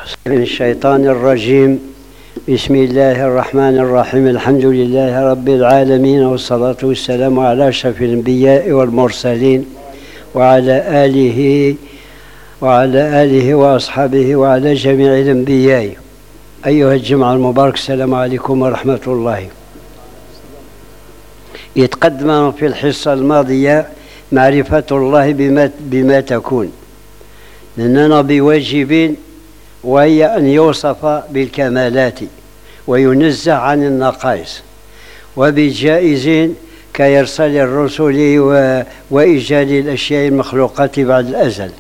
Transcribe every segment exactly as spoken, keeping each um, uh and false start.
من الشيطان الرجيم. بسم الله الرحمن الرحيم. الحمد لله رب العالمين، والصلاة والسلام على أشرف الأنبياء والمرسلين وعلى آله وعلى آله وأصحابه وعلى جميع الأنبياء. أيها الجمع المبارك، السلام عليكم ورحمة الله. يتقدم في الحصة الماضية معرفة الله بما, بما تكون، لأننا بواجب، وهي أن يوصف بالكمالات وينزه عن النقائص، وبجائز كإرسال الرسل وإيجاد الأشياء المخلوقات بعد الأزل،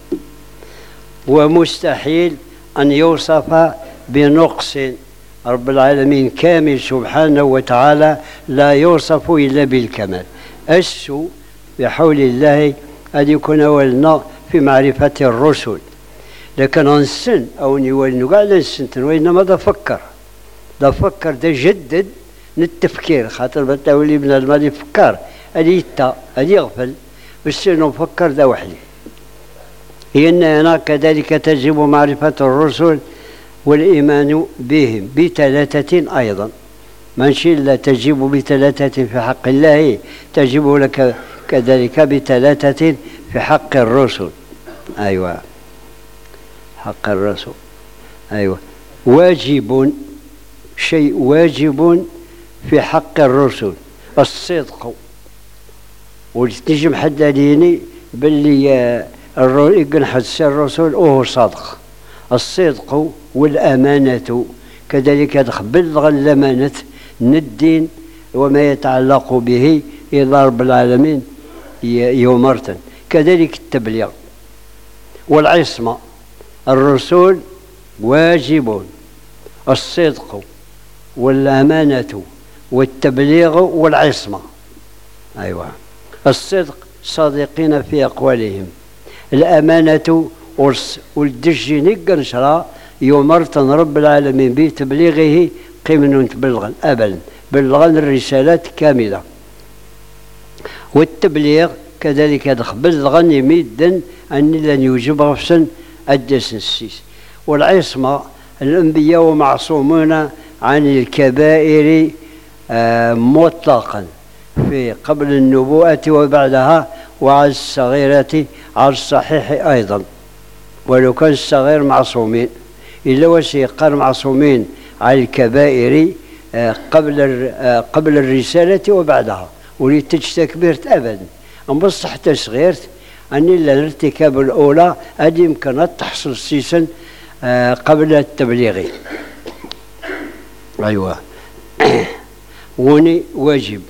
ومستحيل أن يوصف بنقص. رب العالمين كامل سبحانه وتعالى، لا يوصف إلا بالكمال. السوء بحول الله أن يكون ولنا في معرفة الرسل، لكن نسن أو نولنو قاعد نسنتن، وإنما دا فكر دا فكر دا جدد التفكير، خاطر بتاولي من الماضي فكر أدي يتا أدي يغفل، بس نفكر دا وحدي. إن هنا كذلك تجب معرفة الرسل والإيمان بهم بثلاثة أيضا، ماشي لا تجب بثلاثة في حق الله، تجب لك كذلك بثلاثة في حق الرسل. أيوة، حق الرسول. أيوة، واجب، شيء واجب في حق الرسل الصدق. ولتنجم حد ليني باللي يقن حدث الرسول وهو صادق. الصدق والأمانة كذلك بلغ الأمانة الدين وما يتعلق به إلى رب العالمين يومرتن، كذلك التبليغ والعصمة. الرسول واجب الصدق والأمانة والتبليغ والعصمة. أيوة، الصدق صادقين في أقوالهم، الأمانة والدج نقر شرا يمرتن رب العالمين بتبليغه قمن تبلغا أبدا، بلغن الرسالات كاملة. والتبليغ كذلك بلغن يميدا أن لن يوجب غفصا الدسن السيس. والعصمة الأنبياء معصومون عن الكبائر آه مطلقا في قبل النبوءة وبعدها، وعلى الصغيرة على الصحيح أيضا، ولو كان الصغير معصومين إلا وسيقال معصومين على الكبائر آه قبل آه قبل الرسالة وبعدها، ولتجتكبرت أبدا. أما حتى صغيرت أن الارتكاب الأولى هذه يمكن تحصل سيسا آه قبل التبليغ. أيوة، وني واجب.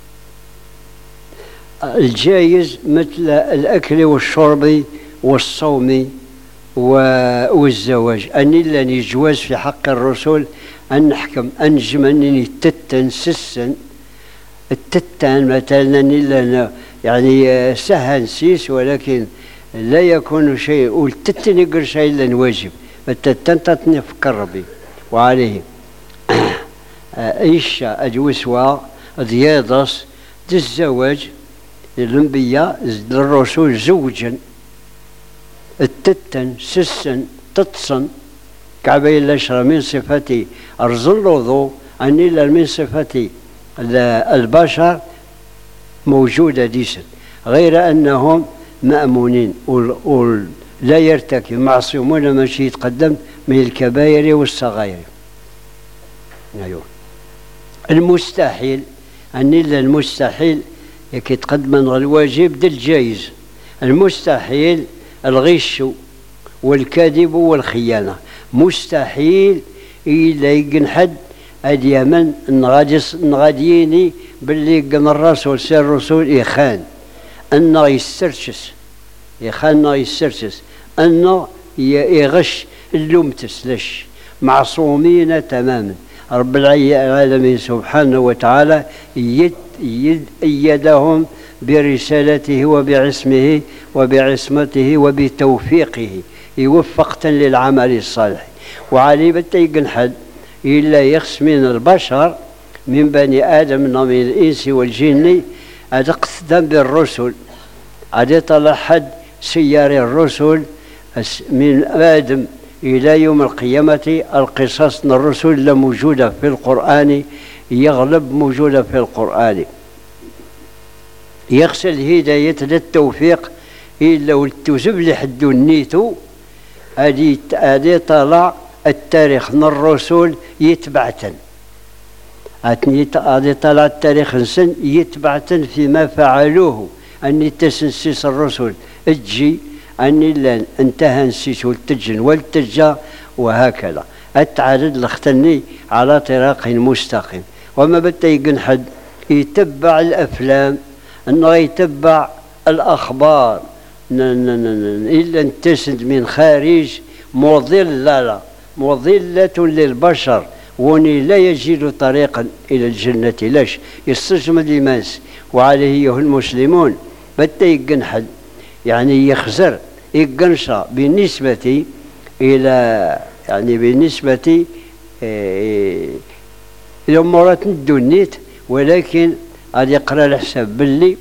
الجائز مثل الأكل والشرب والصوم والزواج، أن لن يجوز في حق الرسول أن نحكم أنجم أنني تتن سسن التتان مثلا إلا يعني سهل سيس، ولكن لا يكون شيء والتتن يقر شيء لن واجب، التتن تتنفكر ربي وعليه إيش أجوسوا ضياضس الزواج الأنبياء للرسول زوجا، التتن سسن تتصن كعبي الأشرى من صفة أرز الوضوء، أن إلا من صفة البشر موجودة ديسا، غير أنهم مأمونين ولا يرتكب، معصومون ماشي يتقدم من الكبائر والصغائر. أيوه، المستحيل أن إلا المستحيل يتقدم من الواجب دل الجائز. المستحيل الغش والكذب والخيانة، مستحيل إلا يقن حد اليمن نغاديني باللي قن الرسول سير الرسول يخان أنه يسترشس يخان يسترشس أنه يغش اللومتس لش، معصومين تماما. رب العالمين سبحانه وتعالى يد يد أيدهم برسالته وبعصمه وبعصمته وبتوفيقه، يوفقة للعمل الصالح. وعلي بتيقن حد إلا يخص من البشر من بني آدم من الإنس والجن هذا اقتدام بالرسل، هذا طلع حد سيار الرسل من آدم إلى يوم القيامة القصص الرسل لا موجودة في القرآن، يغلب موجودة في القرآن. يغسل هداية التوفيق إلا ولتوزب لحد النيتو هادي هادي طلع التاريخ من الرسل يتبعتن، هادي طلع التاريخ نسن يتبعتن فيما فعلوه، أني تسنسيس الرسل تجي أني لان انتهى نسيس والتجن والتجا وهكذا أتعرض لختني على طريق مستقيم. وما بتيقن حد يتبع الأفلام أنه يتبع الأخبار إلا انتسد من خارج مضلة مضلة للبشر، وني لا يجد طريقا إلى الجنة. لاش يستجمد الناس وعليه المسلمون بتيقن حد يعني يخزر يقنشا بالنسبة إلى يعني بالنسبة إلى أمورات الدنيت، ولكن غادي يقرا الحساب باللي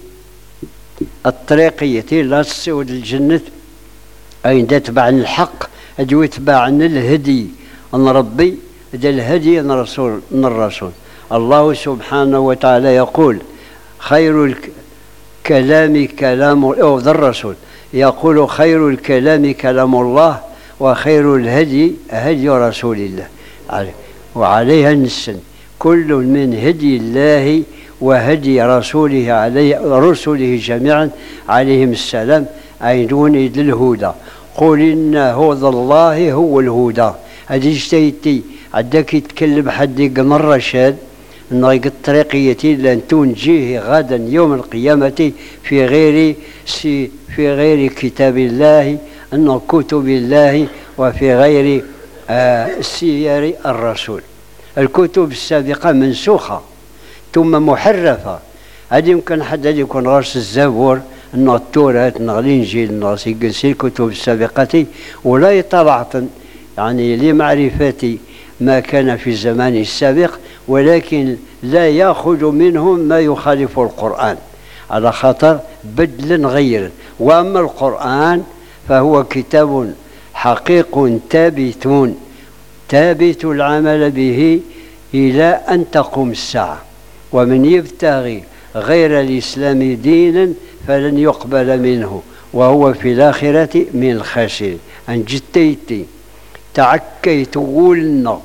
الطريقية لا تسود الجنة أين تتبع الحق أدو يتبع الهدي أن ربي هذا الهدي أن الرسول من الرسول. الله سبحانه وتعالى يقول خير الكلام كلام أو ذا الرسول يقول خير الكلام كلام الله وخير الهدي هدي رسول الله، وعليها نسن كل من هدي الله وهدي رسوله عليه رسله جميعا عليهم السلام عينون للهدى. قل إن هدى الله هو الهدى. هذه اجتهدتي عندك يتكلم حد يقن الرشاد أنه الطريقية لأن تنجيه غدا يوم القيامة في غير في غير كتاب الله أنه كتب الله وفي غير آه سير الرسول. الكتب السابقة منسوخة ثم محرفة. هذه يمكن حد يكون غرس الزبور أنه التوراة أنه الإنجيل أنه يقنسي الكتب السابقة ولا يطلعتن يعني لمعرفة ما كان في الزمان السابق، ولكن لا يأخذ منهم ما يخالف القرآن على خاطر بدل غير. وأما القرآن فهو كتاب حقيق ثابت ثابت العمل به إلى أن تقوم الساعة، ومن يبتغي غير الإسلام دينا فلن يقبل منه وهو في الآخرة من الخاسرين. أن جتيتي تعكيت ولنا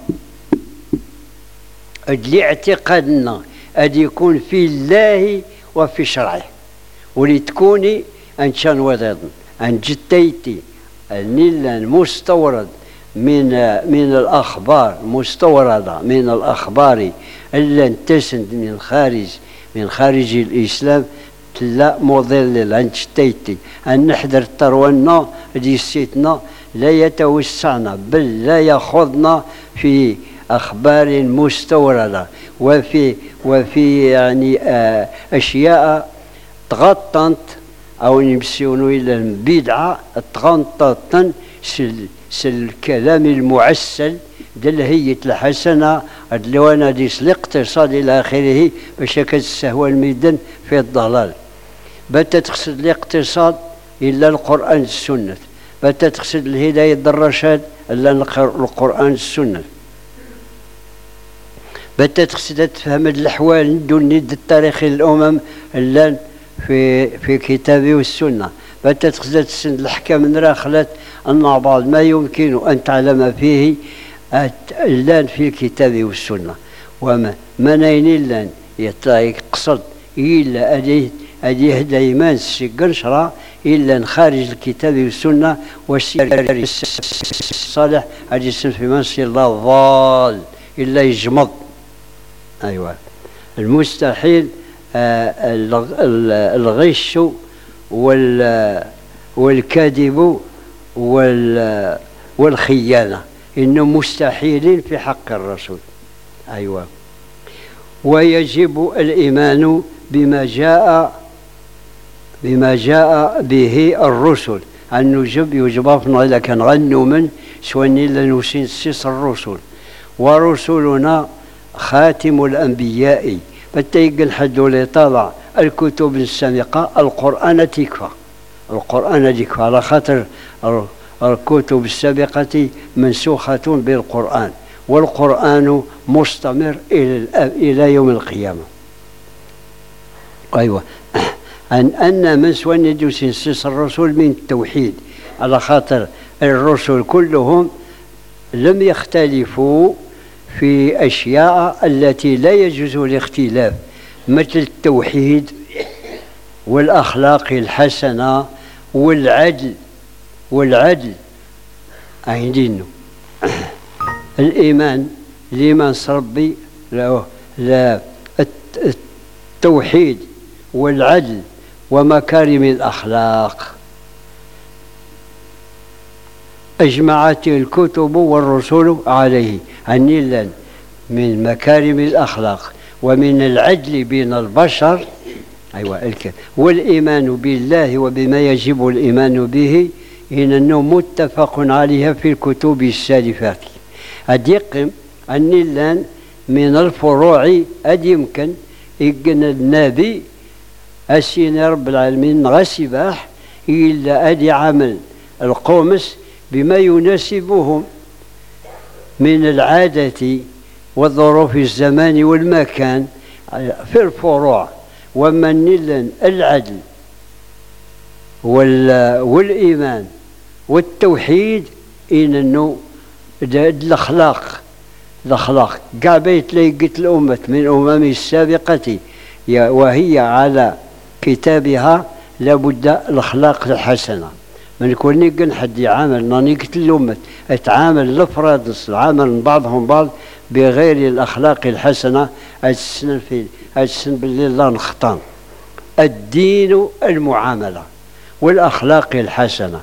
اللي اعتقدنا أن يكون في الله وفي شرعه ولتكوني أن شان وضعنا أن جتيتي النيل المستورد من من الأخبار مستوردة من الأخبار اللي انتسند من خارج من خارج الإسلام لا مضلل أن جتيتي أن نحضر ترونا ديسيتنا لا يتوسعنا بل لا يخوضنا في أخبار مستوردة وفي وفي يعني آه أشياء تغطت أو نمسيونو إلى البدعة تغطت سل الكلام المعسل دلهية الحسنة الدلوانة ديس الاقتصاد إلى آخره باش كتستهوى الميدان في الضلال. بات تقصد الاقتصاد إلا القرآن السنة، بات تقصد الهداية الرشاد إلا القرآن السنة، بات تقصد تفهم الأحوال دون ند التاريخ الأمم إلا في في كتابه والسنة، بات تقصد تسند الأحكام نراخلت أن بعض ما يمكن أن تعلم فيه إلا في الكتاب والسنة. وما منين إلا يقصد إلا أديه أديه دايما الشقنشرة إلا خارج الكتاب والسنة والسير الصالح أدي في منسي الله ضال إلا يجمض. أيوة المستحيل آه الغش والكذب والخيانة إنه مستحيل في حق الرسول. أيوة ويجب الإيمان بما جاء بما جاء به الرسل أن نجب يجب إذا كان غنوا من سواني لنسين سيس الرسل ورسلنا خاتم الأنبياء. بتيقن حد اللي طالع الكتب السابقة القرآن تكفى القرآن تكفى على خاطر الكتب السابقة منسوخة بالقرآن، والقرآن مستمر إلى إلى يوم القيامة. أيوة أن أن من سوى سنسس الرسول من التوحيد، على خاطر الرسل كلهم لم يختلفوا في أشياء التي لا يجوز الاختلاف، مثل التوحيد والأخلاق الحسنة والعدل والعدل عندنا. الإيمان لمن ربي لا التوحيد والعدل ومكارم الأخلاق أجمعت الكتب والرسل عليه، عن من مكارم الأخلاق ومن العدل بين البشر. أيوة الكلام والإيمان بالله وبما يجب الإيمان به إنه متفق عليها في الكتب السالفة. أديقم أن من الفروع أد يمكن إن النبي أسين رب العالمين غسباح إلا أدي عمل القومس بما يناسبهم من العادة والظروف الزمان والمكان في الفروع. ومن العدل والإيمان والتوحيد إنه الأخلاق الأخلاق كاع بيت لقيت الأمة من الأمم السابقة وهي على كتابها لابد الأخلاق الحسنة. من يكون نيقن حد يعامل نانيقت الأمة اتعامل الأفراد عامل بعضهم بعض بغير الأخلاق الحسنة أجسن في أجسن بالله الله نخطان. الدين المعاملة والأخلاق الحسنة،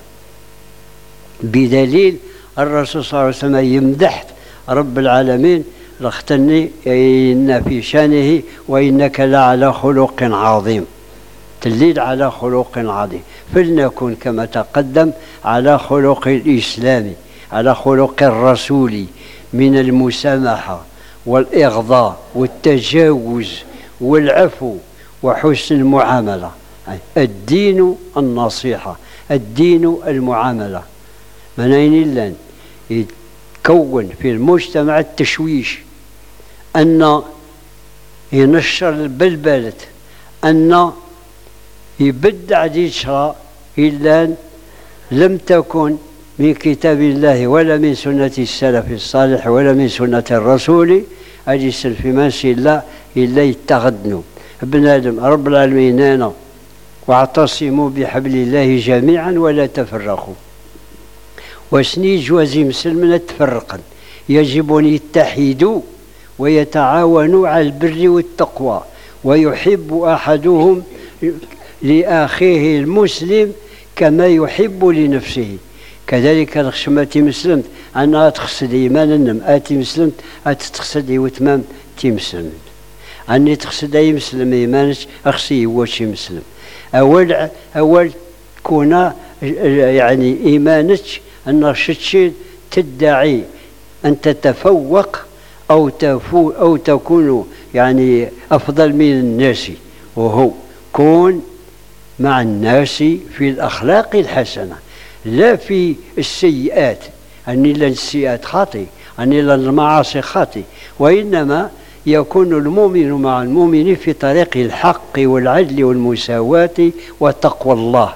بدليل الرسول صلى الله عليه وسلم يمدح رب العالمين لاختني إن في شانه وإنك لعلى خلق عظيم، تليل على خلق عظيم. فلنكن كما تقدم على خلق الإسلام، على خلق الرسول من المسامحة والإغضاء والتجاوز والعفو وحسن المعاملة. الدين النصيحة، الدين المعاملة. من أين لن يتكون في المجتمع التشويش، أن ينشر البلبلة، أن يبدع دي شراء إلا لم تكن من كتاب الله ولا من سنة السلف الصالح ولا من سنة الرسول أجلس في ماشي الله إلا يتغدنوا. ابن آدم رب العالمين أنا واعتصموا بحبل الله جميعا ولا تفرقوا. وسني جوازي مسلمنا تفرقا، يجب أن يتحدوا ويتعاونوا على البر والتقوى، ويحب أحدهم لأخيه المسلم كما يحب لنفسه. كذلك الخشمة مسلمت أنا تخصد إيمان النم آتي مسلمت أتتخصد وتمام تي مسلمت أني تخصد أي مسلم إيمانش أخصي وشي مسلم. أول أول كونا يعني إيمانك أن شتشي تدعي أن تتفوق أو تفو أو تكون يعني أفضل من الناس، وهو كون مع الناس في الأخلاق الحسنة لا في السيئات. أني لن السيئات خاطئ، أني لن المعاصي خاطئ، وإنما يكون المؤمن مع المؤمن في طريق الحق والعدل والمساواة وتقوى الله.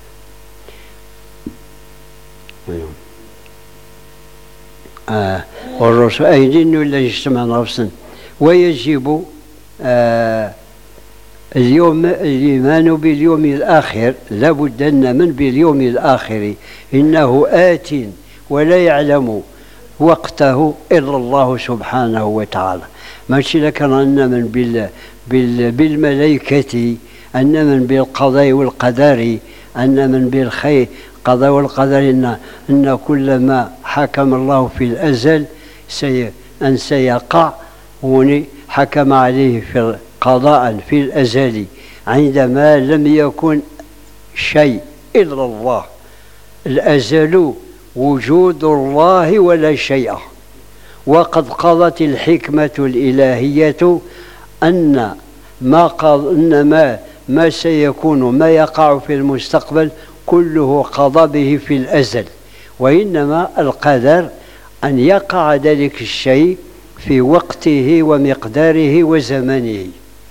آه والرسول أيدين ولا يجتمع نفسا. ويجب آه اليوم الإيمان باليوم الآخر، لابد أن من باليوم الآخر إنه آت ولا يعلم وقته إلا الله سبحانه وتعالى. ماشي لك أن من بال بال بالملائكة، أن من بالقضاء والقدر، أن من بالخير قضاء والقدر، إن أن كل ما حكم الله في الأزل سي أن سيقع وني حكم عليه في قضاء في الأزل عندما لم يكن شيء إلا الله. الأزل وجود الله ولا شيء. وقد قضت الحكمة الإلهية أن ما قض أن ما ما سيكون ما يقع في المستقبل كله قضى به في الأزل، وإنما القدر أن يقع ذلك الشيء في وقته ومقداره وزمنه،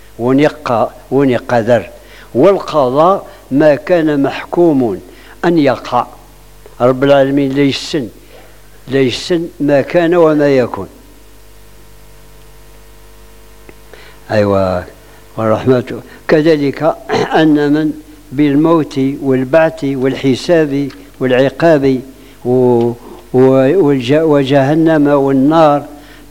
ونقدر. والقضاء ما كان محكوم أن يقع. رب العالمين لا يسن لا يسن ما كان وما يكون. أيوة، ورحمته. كذلك أن من بالموت والبعث والحساب والعقاب وجهنم والنار،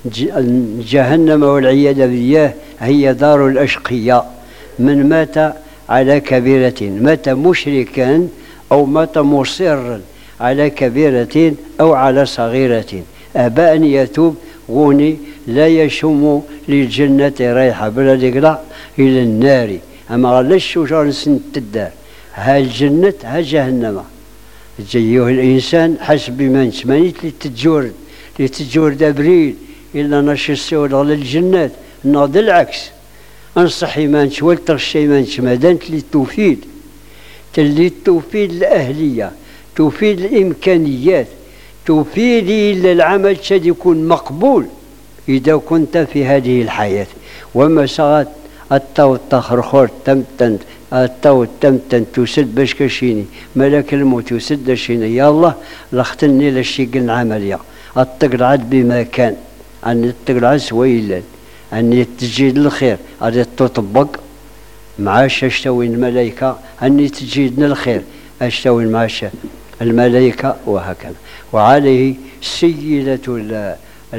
جهنم والعياذ بالله هي دار الأشقياء. من مات على كبيرة، مات مشركا أو مات مصرا على كبيرة أو على صغيرة، أبى أن يتوب غني لا يشم للجنة ريحة، بل يقلع إلى النار. أما لا الشجر سنت الدار، ها الجنة ها جهنم. أيها الإنسان حسب ما نتمنيت لتجورد لتجورد أبريل إلا نشر السود على الجنات. ناض العكس، أنصحي ما نتولت الشيء ما نتمدنت للتوفيد، تلي التوفيد الأهلية، توفيد الإمكانيات، توفيد إلا العمل شد يكون مقبول إذا كنت في هذه الحياة. وما سغت التو التخرخور تمتن التو تمتن تسد باش كشيني ملك الموت يسد شيني يا الله لختني للشيء قلنا عملية التقلعد بما كان أن التقلعد سويلا أن تجيد الخير هذا تطبق معاش اشتوي الملائكة أن تجيدنا الخير اشتوي معاش الملائكة وهكذا. وعليه سيدة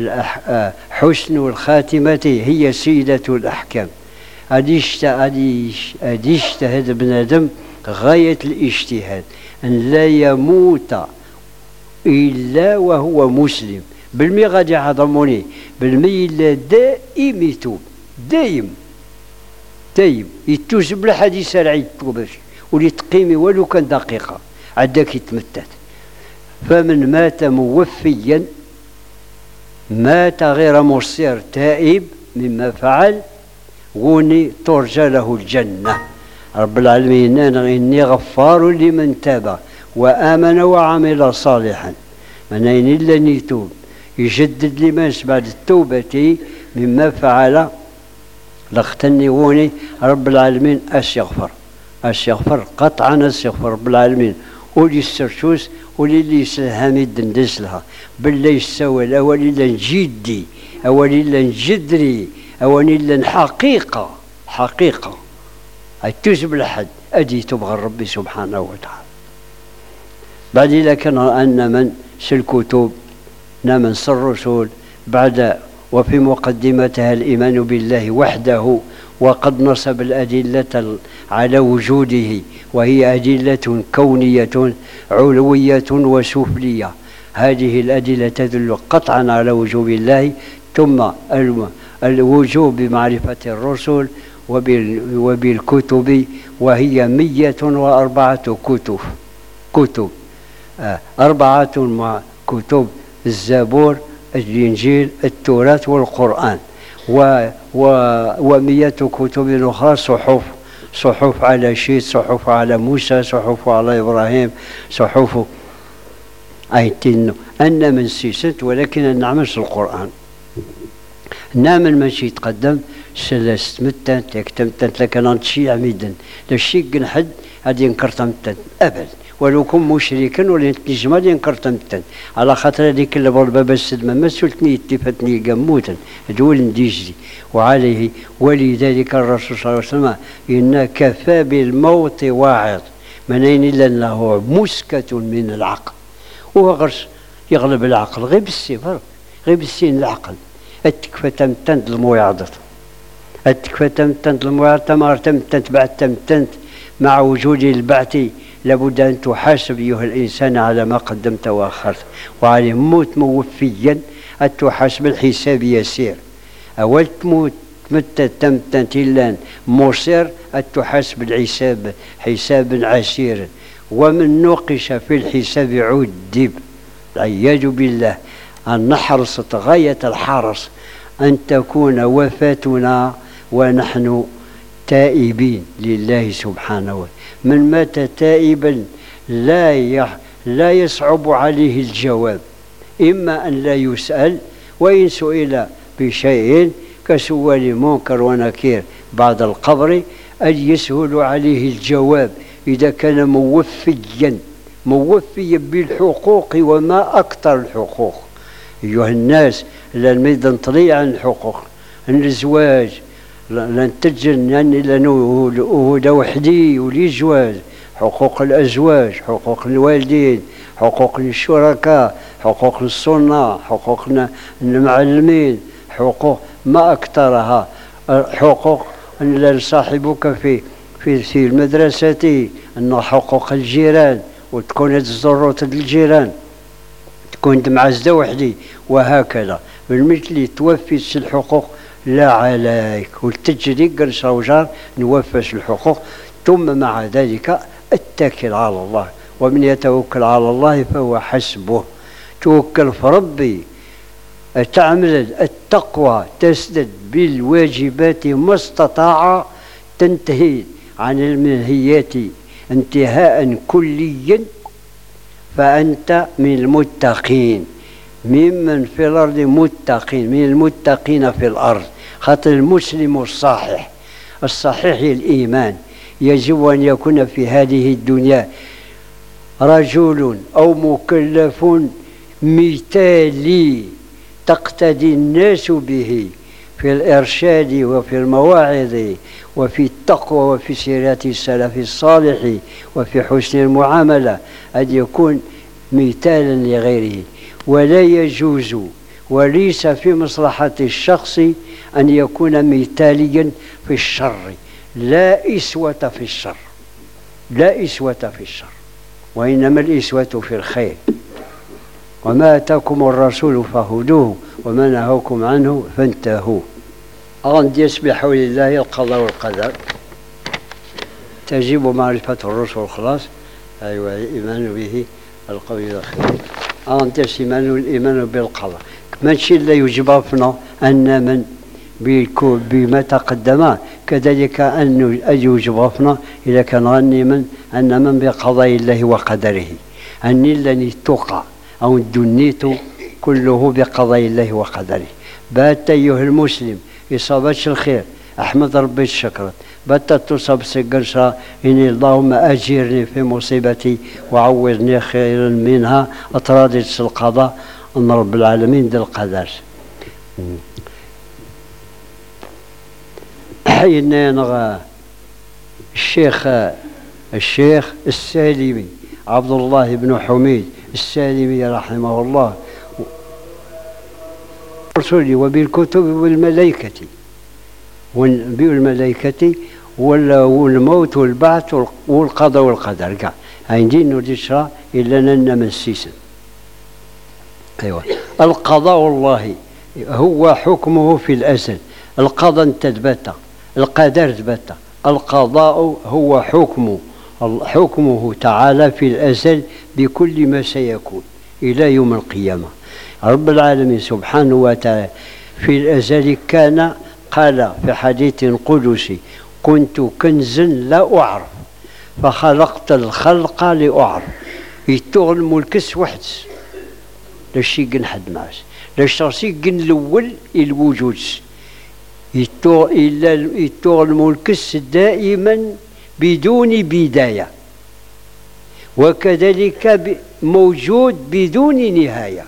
حسن الخاتمة هي سيدة الأحكام. أديشت أديش أديشتهد ابن آدم غاية الاجتهاد أن لا يموت إلا وهو مسلم. بالمي غادي يعظموني بالمي إلا دائم يتوب، دايم دايم يتوز بلا حد يسرع يتوبش ولي تقيمي ولو كان دقيقة عداك يتمتت. فمن مات موفيا مات غير مصير تائب مما فعل غني ترجى له الجنة. رب العالمين إني غفار لمن تاب وآمن وعمل صالحا. من أين إلا أن يتوب يجدد لمن بعد التوبة مما فعل لاختني غني رب العالمين أسيغفر أسيغفر قطعا أسيغفر رب العالمين. ولي السرشوس ولي اللي يسلها يدندس لها بالله يسوى الأول إلا نجدي أول إلا نجدري أول إلا حقيقة حقيقة أتوزب لحد أدي تبغى ربي سبحانه وتعالى. بعد إذا كان أن من سلكتب نمن سر الرسول بعد وفي مقدمتها الإيمان بالله وحده، وقد نصب الأدلة على وجوده وهي أدلة كونية علوية وسفلية. هذه الأدلة تدل قطعا على وجوب الله، ثم الوجوب بمعرفة الرسل وبالكتب وهي مية وأربعة كتب كتب أربعة مع كتب الزبور الإنجيل التوراة والقرآن، و و ومئة كتب أخرى صحف صحف على شيت، صحف على موسى، صحف على إبراهيم، صحف أيتين أن من سيست. ولكن نعمش القرآن نعمل ماشي يتقدم سلست متن تكتمتن لكن نتشي عميدا لشي حد هذه انكرتمتن أبد ولو كن مشركا ولا نجمال ينكرتمتن على خاطر هذيك اللي باب السلمة ما سلتني اتفتني قموتا دول نديجلي. وعليه ولذلك الرسول صلى الله عليه وسلم إن كفى بالموت واعظ، من أين إلا أنه مسكة من العقل، وهو غرس يغلب العقل غير بالسفر غير بالسين العقل. التكفى تمتنت الموعظة التكفى تمتنت الموعظة تمار تمتنت بعد تمتنت مع وجود البعث لابد أن تحاسب أيها الإنسان على ما قدمت وأخرت. وعليه موت موفيا أن تحاسب الحساب يسير. أول تموت متى تمتنت إلا مصير أن تحاسب الحساب حسابا عسيرا. ومن نوقش في الحساب عذب، العياذ بالله. أن نحرص غاية الحرص أن تكون وفاتنا ونحن تائبين لله سبحانه وتعالى. من مات تائبا لا يح لا يصعب عليه الجواب، إما أن لا يسأل، وإن سئل بشيء كسؤال منكر ونكير بعد القبر أن يسهل عليه الجواب إذا كان موفيا موفيا بالحقوق، وما أكثر الحقوق أيها الناس. لا نريد نطلع عن الحقوق، الزواج لا نتجن يعني لأنه هو وحدي ولي زواج، حقوق الأزواج، حقوق الوالدين، حقوق الشركاء، حقوق الصناع، حقوق المعلمين، حقوق ما أكثرها، حقوق أن صاحبك في في في المدرسة، أن حقوق الجيران، وتكون تزور الجيران، تكون معزة وحدي، وهكذا. بالمثل توفيش الحقوق لا عليك، والتجري قرص وجار نوفش الحقوق، ثم مع ذلك اتكل على الله، ومن يتوكل على الله فهو حسبه. توكل في ربي، تعمل التقوى، تسدد بالواجبات ما استطاع، تنتهي عن المنهيات انتهاء كليا، فأنت من المتقين، ممن في الأرض متقين، من المتقين في الأرض. خاطر المسلم الصحيح الصحيح الإيمان يجب أن يكون في هذه الدنيا رجل أو مكلف مثالي تقتدي الناس به في الإرشاد وفي المواعظ وفي التقوى وفي سيرة السلف الصالح وفي حسن المعاملة، أن يكون مثالا لغيره. ولا يجوز وليس في مصلحة الشخص أن يكون مثاليا في الشر، لا إسوة في الشر، لا إسوة في الشر، وإنما الإسوة في الخير. وما أتاكم الرسول فخذوه وما نهاكم عنه فانتهوا. أن يسبح لله القضاء والقدر، تجب معرفة الرسل خلاص، أيوة، الإيمان به القول الأخير. أن تسمن الإيمان بالقضاء، ماشي لا يجبرنا أن من بما تقدم، كذلك أن يجبرنا إذا كان غني من أن من بقضاء الله وقدره، أن لن تقع أو الدنيت كله بقضاء الله وقدره. بات أيها المسلم إصابتش الخير، أحمد ربي الشكر، بات تصاب سقرشا إني اللهم أجرني في مصيبتي وعوضني خيرا منها، أطرادت القضاء أن رب العالمين ذي القدر. حيننا الشيخ الشيخ السالمي عبد الله بن حميد السالمي رحمه الله، رسولي وبالكتب والملائكة والملائكة والموت والبعث والقضاء والقدر كاع عندي نرجع إلا أننا منسيسا. أيوة، القضاء الله هو حكمه في الأزل، القضاء تثبت، القدر ثبت، القضاء هو حكمه حكمه تعالى في الأزل بكل ما سيكون إلى يوم القيامة. رب العالمين سبحانه وتعالى في الأزل كان قال في حديث قدسي: كنت كنزا لا أعرف فخلقت الخلق لأعرف. يتوغل الملكس وحدس لاشي حد معاش، لاش راسي قن الأول الوجود، يتوغل الملكس دائما بدون بداية، وكذلك موجود بدون نهاية.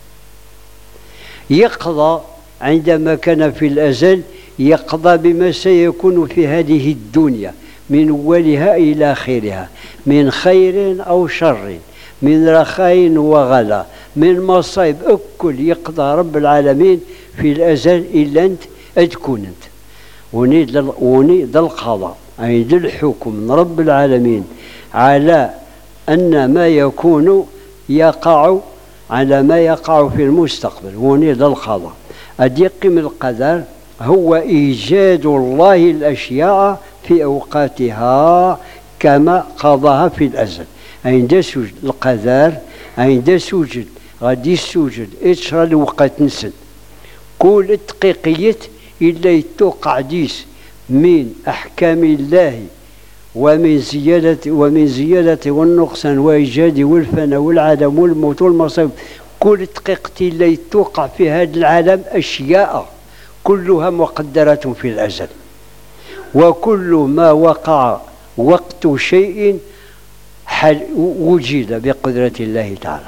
يقضى عندما كان في الأزل، يقضى بما سيكون في هذه الدنيا من أولها إلى آخرها، من خير أو شر، من رخاء وغلا، من مصائب، أكل يقضى رب العالمين في الأزل إلا أنت أتكون أنت. وني ذا القضاء أي ذا الحكم من رب العالمين على أن ما يكون يقع على ما يقع في المستقبل، وني ذا القضاء. أديقم القدر هو إيجاد الله الأشياء في أوقاتها كما قضاها في الأزل. عند سوجد القدر، عند سوجد غادي سوجد إشرى الوقت نسد كل دقيقية إلا يتوقع ديس من أحكام الله ومن زيادة ومن زيادة والنقصان وإيجاد والفناء والعدم والموت والمصائب. كل دقيقة اللي توقع في هذا العالم أشياء كلها مقدرة في الأزل، وكل ما وقع وقت شيء وجد بقدرة الله تعالى.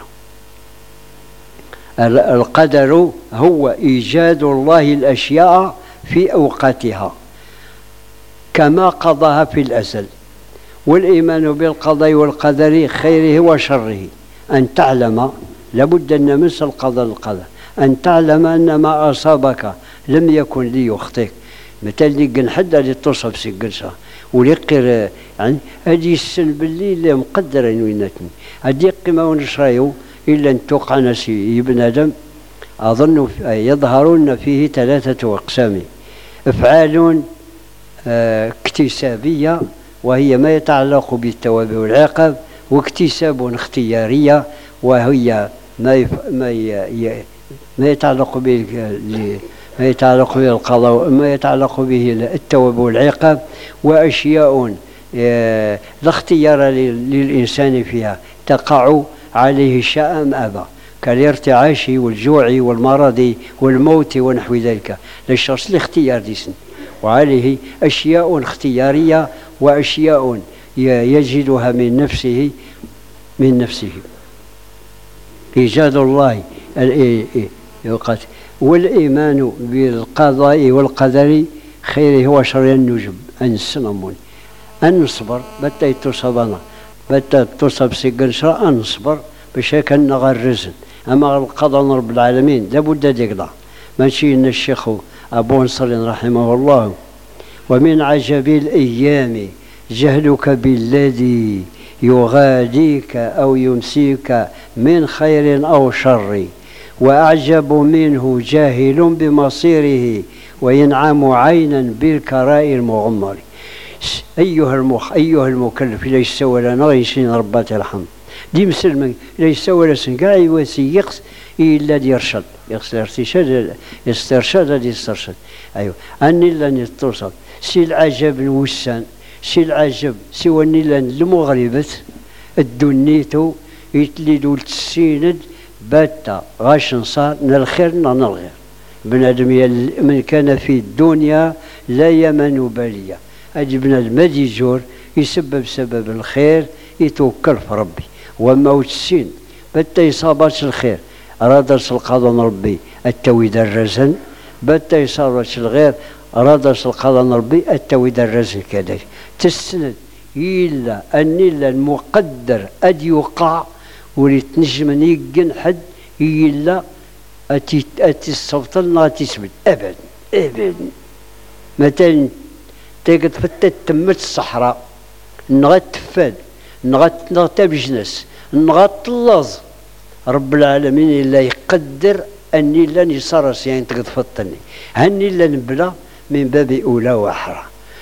القدر هو إيجاد الله الأشياء في أوقاتها كما قضاها في الأزل. والإيمان بالقضاء والقدر خيره وشره، أن تعلم، لابد أن نمس القضاء القدر، أن تعلم أن ما أصابك لم يكن ليخطئك. مثلا اللي قنحد اللي تصب سي قنصة وليقر يعني هذه السن باللي اللي مقدرة ويناتني هذه قيمة ونشريو إلا أن توقع نسي ابن آدم. أظن يظهرون فيه ثلاثة أقسام: أفعال اه اكتسابية وهي ما يتعلق بالثواب والعقاب، واكتساب اختيارية وهي ما يف... ما, ي... ما يتعلق به ما يتعلق به القضاء، ما يتعلق به الثواب والعقاب، وأشياء اه لا اختيار للإنسان فيها تقع عليه شاء أم أبى، كالارتعاش والجوع والمرض والموت ونحو ذلك، للشخص الاختيار ديسن. وعليه أشياء اختيارية وأشياء يجدها من نفسه من نفسه إيجاد الله. والإيمان بالقضاء والقدر خيره وشره النجم أن سنمون أن نصبر بتا يتصبنا بتا تصب سيقنشرا أن نصبر بشكل نغرزن. أما القضاء رب العالمين لابد ديقضى. ماشي إن الشيخ أبو نصر رحمه الله: ومن عجب الأيام جهلك بالذي يغاديك أو يمسيك من خير أو شر، وأعجب منه جاهل بمصيره وينعم عينا بالكراء المغمر. أيها المخ أيها المكلف ليس ولا نغيشين ربات الحمد دي مسلم ليس ولا سنقاعي وسيقص إلا يرشد يقصد ارتشاد يسترشد يسترشد. أيوه أني لن يتصل سي العجب الوسان سي العجب سوى أني لن المغربة الدنيتو يتلدوا التسيند باتا غاش نصار نالخير نالغير. بنادم من كان في الدنيا لا يمن بالية. أجي بنادم يجور يسبب سبب الخير يتوكل في ربي. وما وتسين باتا يصابات الخير أراد القضاء ربي التويد الرزن، باتا يصابات الغير أراد القضاء ربي التويد الرزن كذلك. تسند إلا أن إلا المقدر أد يوقع ولتنجم يقن حد إلا أتي أتي السلطنة تثبت أبدا أبدا. مثلا تجد فتت تمت الصحراء نغت تفاد نغت نغت بجنس نغت اللظ رب العالمين إلا يقدر أني لن يصرس يعني تقد فتني هني لن نبلا من باب أولى وأحرى.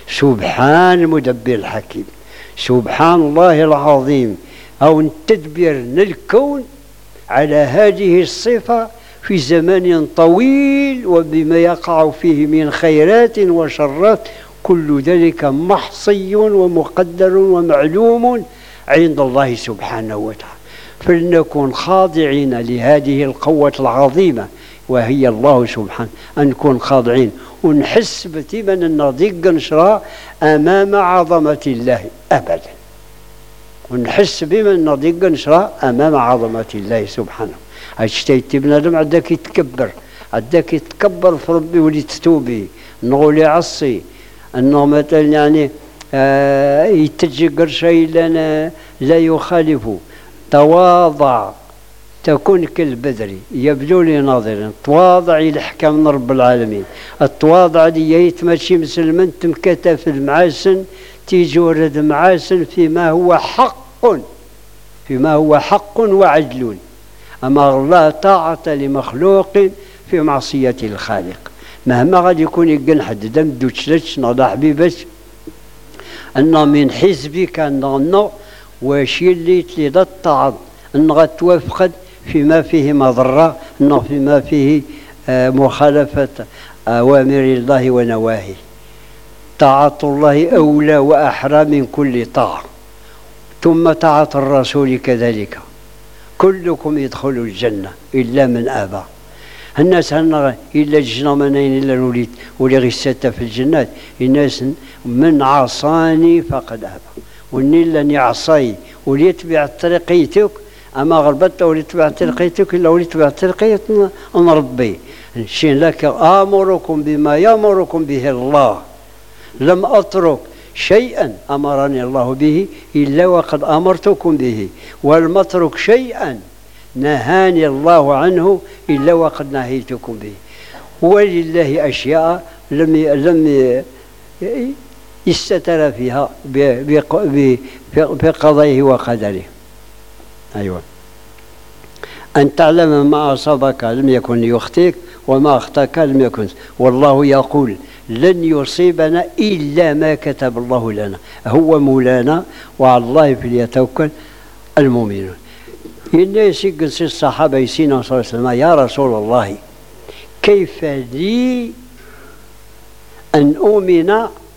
سبحان المدبر الحكيم، سبحان الله العظيم، أو تدبير الكون على هذه الصفة في زمن طويل وبما يقع فيه من خيرات وشرات، كل ذلك محصي ومقدر ومعلوم عند الله سبحانه وتعالى. فلنكن خاضعين لهذه القوة العظيمة وهي الله سبحانه، أن نكون خاضعين ونحس بتيبا أن ضيق نشرى أمام عظمة الله أبدا، ونحس بما أن ضيق نشرى أمام عظمة الله سبحانه. أشتيت بنادم عداك يتكبر عداك يتكبر في ربي ولي تتوبي نقول عصي أنه مثلا يعني آه يتجقر شيء لنا لا يخالفه. تواضع تكون كالبدر يبدو لي ناظرا، تواضع لحكام رب العالمين. التواضع دي يتمشي مسلما تمكتا في المعاسن تيجي ورد معاسن فيما هو حق فيما هو حق وعدل. أما لا طاعة لمخلوق في معصية الخالق. مهما غادي يكون يقن حد دم دوتشلتش نضع حبيبك أنه من حزبك أنه وشي اللي تلي الطاعة أنه غتوافق فيما فيه مضرة، أنه فيما فيه آه مخالفة أوامر الله ونواهيه. طاعة الله أولى وأحرى من كل طاعة، ثم طاعة الرسول كذلك. كلكم يدخل الجنة إلا من أبى. الناس هنا إلا جنا منين إلا نوليد ولي غساتة في الجنات. الناس من عصاني فقد أبى، وني لن يعصي وليتبع طريقيتك، أما غربت وليتبع طريقيتك إلا وليتبع طريقية ربي. شين لك آمركم بما يأمركم به الله، لم أترك شيئا أمرني الله به إلا وقد أمرتكم به، ولم أترك شيئا نهاني الله عنه إلا وقد نهيتكم به. ولله أشياء لم لم يستتر فيها بقضائه وقدره. أيوة، أن تعلم ما أصابك لم يكن ليخطئك وما أخطأك لم يكن. والله يقول لن يصيبنا إلا ما كتب الله لنا، هو مولانا وعلى الله فليتوكل المؤمنون. الناس يقص الصحابة يسينا صلى الله عليه وسلم يا رسول الله كيف لي أن أؤمن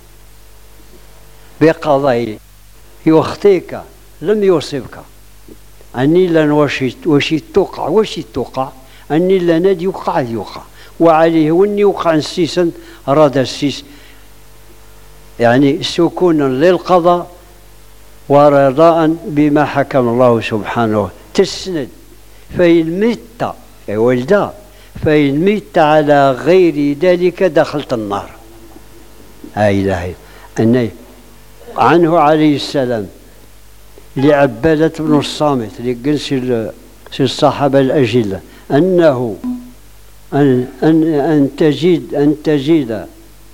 بقضاء يخطئك لم يصبك، أني لن وشي توقع وشي توقع، أني لن يوقع يوقع وعليه وني وقع السيسا راد السيس، يعني سكونا للقضاء ورضاء بما حكم الله سبحانه. تسند فإن مت يا ولدا فإن مت على غير ذلك دخلت النار. لا إله إلا الله. عنه عليه السلام لعبادة بن الصامت لجنس الصحابة الأجلة أنه أن أن أن تجد أن تجد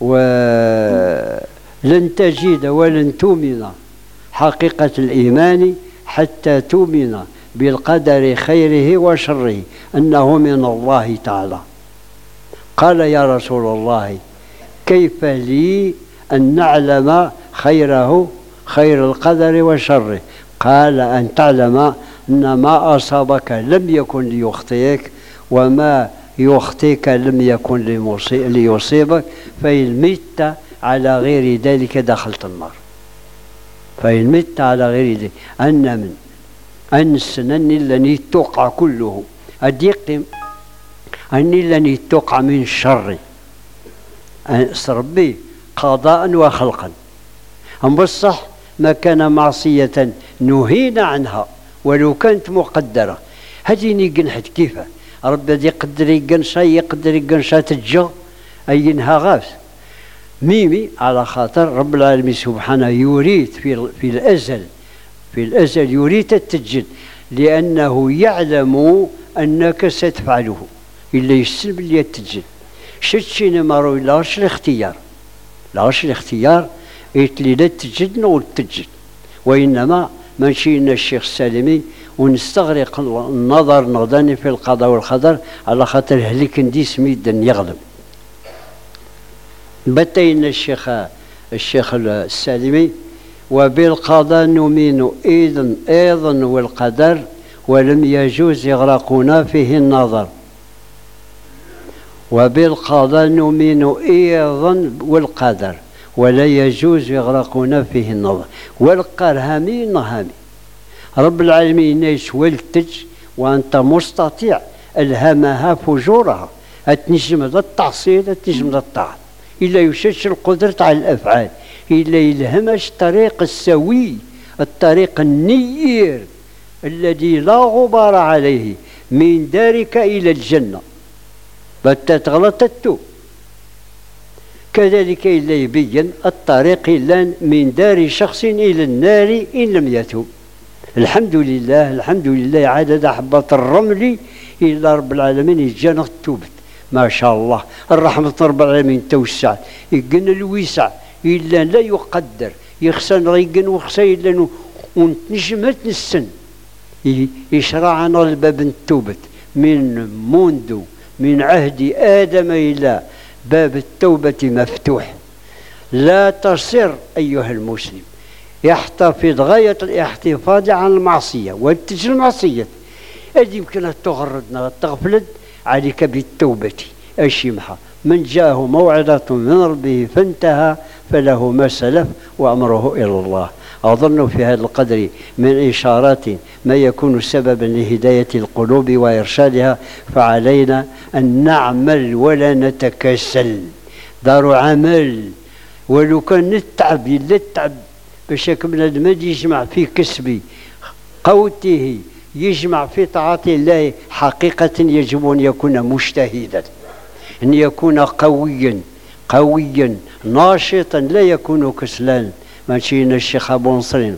ولن تجد ولن تؤمن حقيقة الإيمان حتى تؤمن بالقدر خيره وشره أنه من الله تعالى. قال يا رسول الله كيف لي أن نعلم خيره خير القدر وشره؟ قال أن تعلم أن ما أصابك لم يكن ليخطئك وما يخطئك لم يكن ليصيبك، فإن مت على غير ذلك دخلت النار. فإن مت على غير ذلك أن من أن السنن الذي توقع كله أديقم أن الذي توقع من الشر ربي قضاء وخلقا. أم بالصح ما كان معصية نهينا عنها ولو كانت مقدرة. هذه نيقنحت كيف ربي دي يقدر يقنشا يقدر يقنشا تجا أينها غاس ميمي على خاطر رب العالمين سبحانه يريد في, في الأزل في الأزل يريد التجد لأنه يعلم أنك ستفعله إلا يسلم اللي يتجد. شتشين مرو لاش الاختيار لاش الاختيار يتلي لا تجد نقول تجد، وإنما ماشينا الشيخ السالمي ونستغرق النظر نغداني في القضاء والقدر على خاطر هليك ندي سميد يغلب. بتينا الشيخ الشيخ السالمي وبالقضاء نؤمن إذن أيضا والقدر ولم يجوز يغرقنا فيه النظر. وبالقضاء نؤمن أيضا والقدر ولا يجوز يغرقنا فيه النظر. والقرهامي نهامي رب العالمين يسولتج وأنت مستطيع ألهمها فجورها أتنجم ذا التعصيد أتنجم ذا الطاعة إلا يشش القدرة على الأفعال إلا يلهمش الطريق السوي الطريق النير الذي لا غبار عليه من دارك إلى الجنة بتتغلط التو. كذلك إلا يبين الطريق إلا من دار شخص إلى النار إن لم يتوب. الحمد لله الحمد لله عدد حبات الرمل إلا رب العالمين يجانا توبت ما شاء الله. الرحمة رب العالمين توسعت يقن الوسع إلا لا يقدر يخسن ريقن وخسن إلا ونتنجمت السن يشرعنا الباب التوبت من منذ من عهد آدم إلى باب التوبة مفتوح. لا تصر أيها المسلم يحتفظ غاية الاحتفاظ عن المعصية وتجي المعصية هذه يمكن أن تغردنا تغفلت عليك بالتوبة أشيمها من جاءه موعظة من ربه فانتهى فله ما سلف وأمره إلى الله. أظن في هذا القدر من إشارات ما يكون سببا لهداية القلوب وإرشادها، فعلينا أن نعمل ولا نتكاسل. دار عمل، ولو كان نتعب إلا التعب باش بنادم يجمع في كسب قوته، يجمع في طاعة الله، حقيقة يجب أن يكون مجتهدا، أن يكون قويا قويا ناشطا، لا يكون كسلان. ماشينا الشيخ أبو نصرين: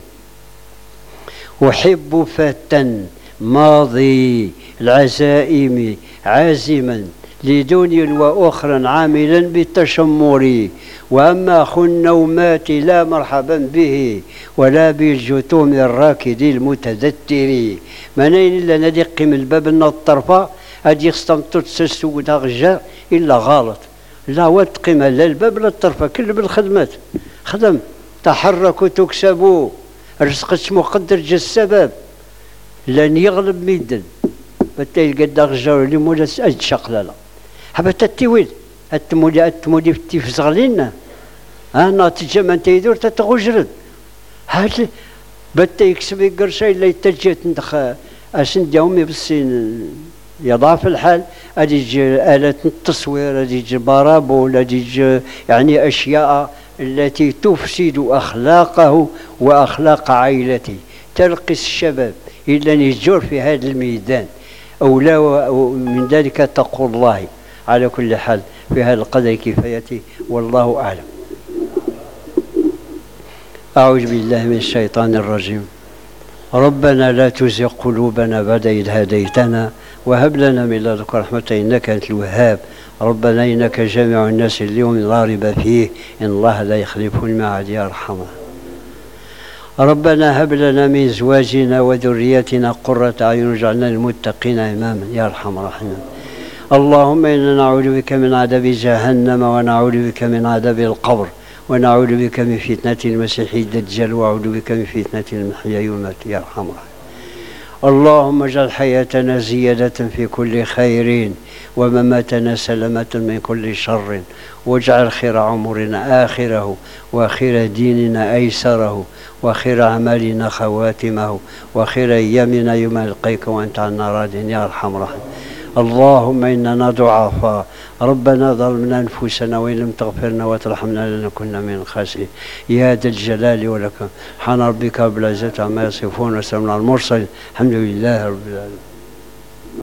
أحب فتى ماضي العزائم عازما لدنيا وأخرى عاملا بالتشمر، وأما أخو النومات لا مرحبا به ولا بالجتوم الراكد المتذتر. منين إلا ندق من الباب الطرفة أدي استمتت تسسود غجا إلا غلط، لا وتقيم لا الباب لا الطرفة، كل بالخدمات خدم، تحركوا تكسبوا، رزقك مقدر جا السبب لن يغلب ميدن. بتاي قد غجا اللي مولا أجد شقلالا حبت التويل التمودي التمودي في التيف صغلينا أنا تجمع تيدور تتغجرد هاد بتا يكسب قرشي اللي يتجيت ندخ أسند يومي بالسين يضاف الحال. أدي آلة التصوير، أدي بارابول، أدي يعني أشياء التي تفسد أخلاقه وأخلاق عائلته. تلقي الشباب إلا يجور في هذا الميدان أو لا من ذلك تقول الله. على كل حال في هذا القدر كفايتي، والله أعلم. أعوذ بالله من الشيطان الرجيم. ربنا لا تزغ قلوبنا بعد إذ هديتنا وهب لنا من لدنك رحمة إنك أنت الوهاب. ربنا إنك جامع الناس اليوم لا ريب فيه إن الله لا يخلف الميعاد يا أرحم. ربنا هب لنا من أزواجنا وذرياتنا قرة أعين واجعلنا للمتقين إماما يا أرحم الراحمين. اللهم إنا نعوذ بك من عذاب جهنم ونعوذ بك من عذاب القبر ونعوذ بك من فتنة المسيح الدجال وأعوذ بك من فتنة المحيا والممات يا أرحم الراحمين. اللهم اجعل حياتنا زيادة في كل خير ومماتنا سلامة من كل شر، واجعل خير عمرنا آخره وخير ديننا أيسره وخير أعمالنا خواتمه وخير أيامنا يوم نلقيك وأنت عنا راض يا أرحم الراحمين. اللهم إننا ضعفاء، ربنا ظلمنا أنفسنا وإن لم تغفرنا وترحمنا لنكن من الخاسرين يا ذا الجلال والإكرام. سبحان ربك رب العزة عما يصفون وسلام على المرسلين الحمد لله رب العالمين.